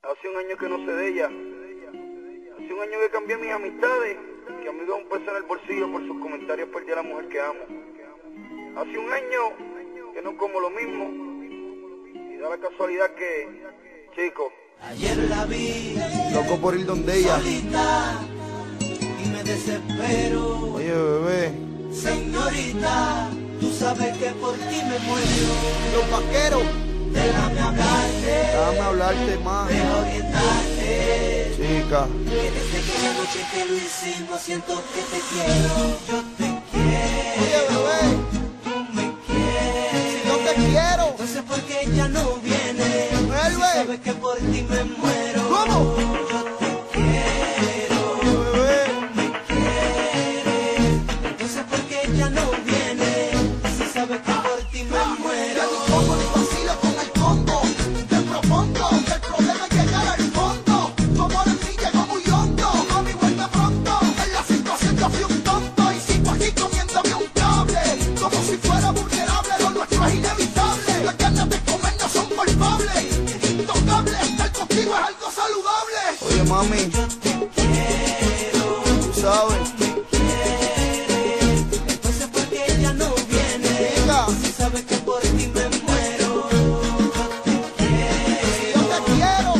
Hace un año que no sé de ella. Hace un año que cambié mis amistades, que a mí me da un peso en el bolsillo por sus comentarios perdí a la mujer que amo. Hace un año que no como lo mismo, y da la casualidad que, chico, ayer la vi, loco por ir donde ella. solita, y me desespero. Oye, bebé, Señorita, tú sabes que por ti me muero. los vaqueros, Déjame hablarte más. deja orientarte. Chica, Que desde aquella noche que lo hicimos siento que te quiero. Yo te quiero. oye, bebé, Tú me quieres. si no te quiero, Entonces ¿por qué ella no viene? vuelve. Si sabes que por ti me muero. ¿Cómo? Yo te quiero. Oye, bebé, Me quieres. Entonces ¿por qué ella no viene? Si sabes que por ti me muero. Ya ni como ni vacilo con el combo. Te propongo que el problema es llegar al fondo. Como de mí llegó muy hondo. Mami, vuelve pronto. En la situación yo fui un tonto. Y sigo aquí comiéndome un cable. Como si fuera vulnerable. Lo nuestro es inevitable. Las ganas de comer no son culpables. Intocable. Estar contigo es algo saludable. oye, mami, Yo te quiero. tú sabes, Entonces ¿por qué ella no viene? chica, Si sabes que por ti me muero. si yo te quiero,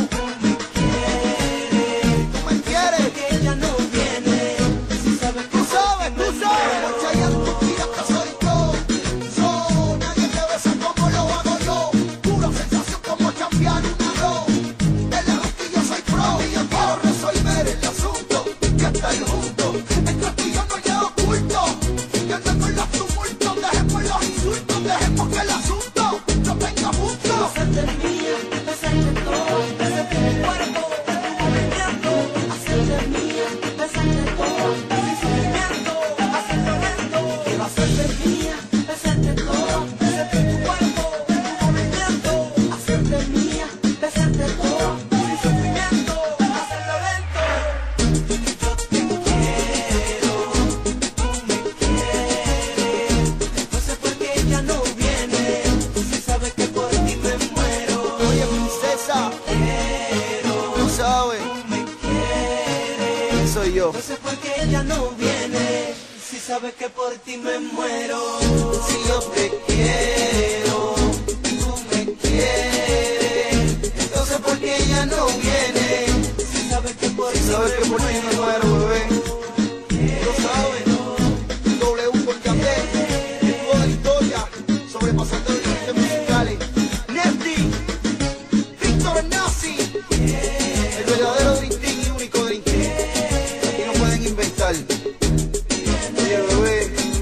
tú me quieres, Que ella no viene. Si sabes que tú sabes, tú sabes. Como Chayanne, tú tiras que soy yo. Nadie te besa como lo hago yo. Pura sensación como chambear un arroz. De lejos que yo soy pro. Y yo quiero resolver el asunto. Que estar juntos. Entre tú y yo no hay nada oculto. Que andemos en los tumultos. Dejemos los insultos. Dejemos que el asunto no venga junto. hacerte mía, besarte todo, besarte mi cuerpo, moviendo, hacerte mía, besarte todo, sin sufrimiento, hacerlo lento. Quiero hacerte mía, besarte todo, besarte tu cuerpo, moviendo, hacerte mía, besarte todo, sin sufrimiento, hacerlo lento. Yo te quiero, tú me quieres, entonces ¿por qué ella no viene? Si sabes que por ti me muero. Oye, princesa, tú sabes, ¿quién soy yo? No sé por qué ella no viene, si sabes que por ti me muero. Si yo te quiero, tú me quieres, entonces ¿por qué ella no viene? Si sabes que por ti Sabes que por ti me muero, bebé, lo sabes. W por Yandel, estuvo de la historia, sobrepasando los límites musicales. Nefty, Víctor Nazi, el verdadero Dream Team y único Dream Team. Aquí no pueden inventar. Oye, bebé,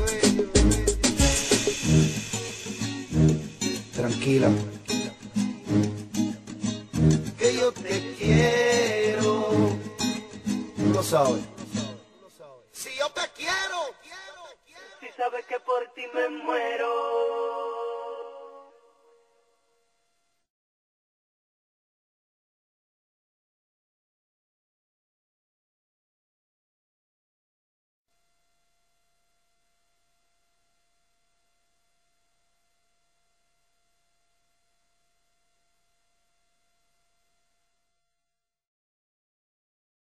tranquila, que yo te quiero, tú lo sabes. Si yo te quiero. Si sabes que por ti me muero.